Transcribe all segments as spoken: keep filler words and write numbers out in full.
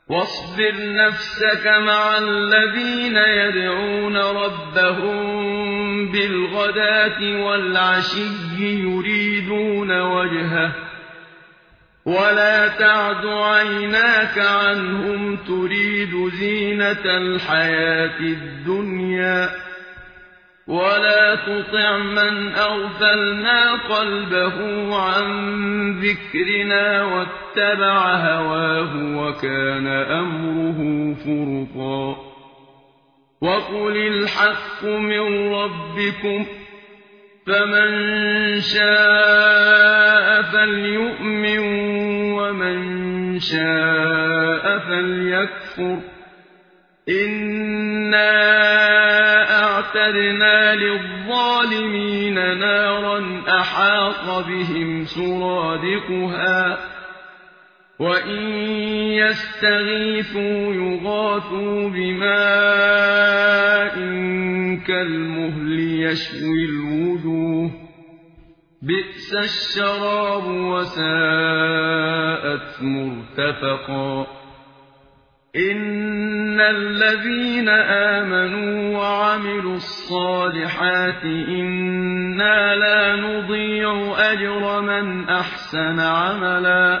واصبر نفسك مع الذين يدعون ربهم بالغداة والعشي يريدون وجهه ولا تعد عيناك عنهم تريد زينة الحياة الدنيا ولا تطع من أغفلنا قلبه عن ذكرنا واتبع هواه وكان أمره فرطا وقل الحق من ربكم فمن شاء فليؤمن ومن شاء فليكفر إنا أعتدنا للظالمين نارا أحاط بهم سرادقها وإن يستغيثوا يغاثوا بماء كالمهل يشوي الوجوه بئس الشراب وساءت مرتفقا إن الذين آمنوا وعملوا الصالحات إنا لا نضيع أجر من أحسن عملا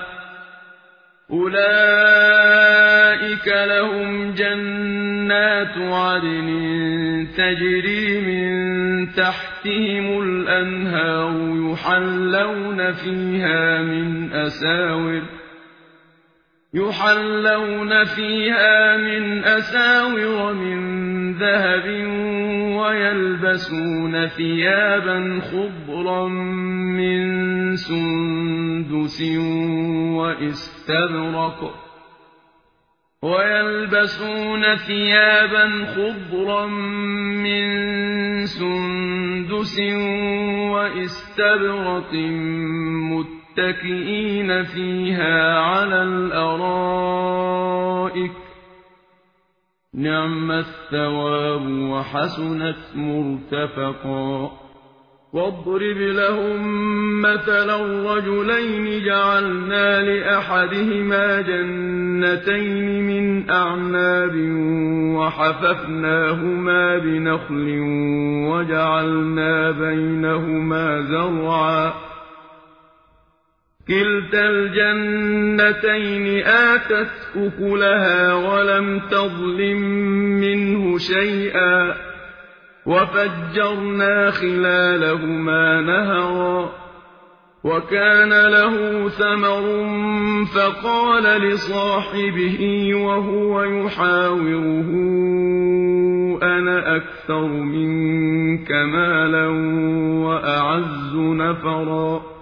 أولئك لهم جنات عدن تجري من تحتهم الأنهار يحلون فيها من أساور يحلون فيها من أساور من ذهب ويلبسون ثيابا خضرا من سندس واستبرق ويلبسون ثيابا خضرا من سندس واستبرق متكئين فيها على الأرائك نعم الثواب وحسنت مرتفقا واضرب لهم مثلا رجلين جعلنا لأحدهما جنتين من أعناب وحففناهما بنخل وجعلنا بينهما زرعا كلتا الجنتين آتت أكلها ولم تظلم منه شيئا وفجرنا خلالهما نهرا وكان له ثمر فقال لصاحبه وهو يحاوره أنا أكثر منك مالا وأعز نفرا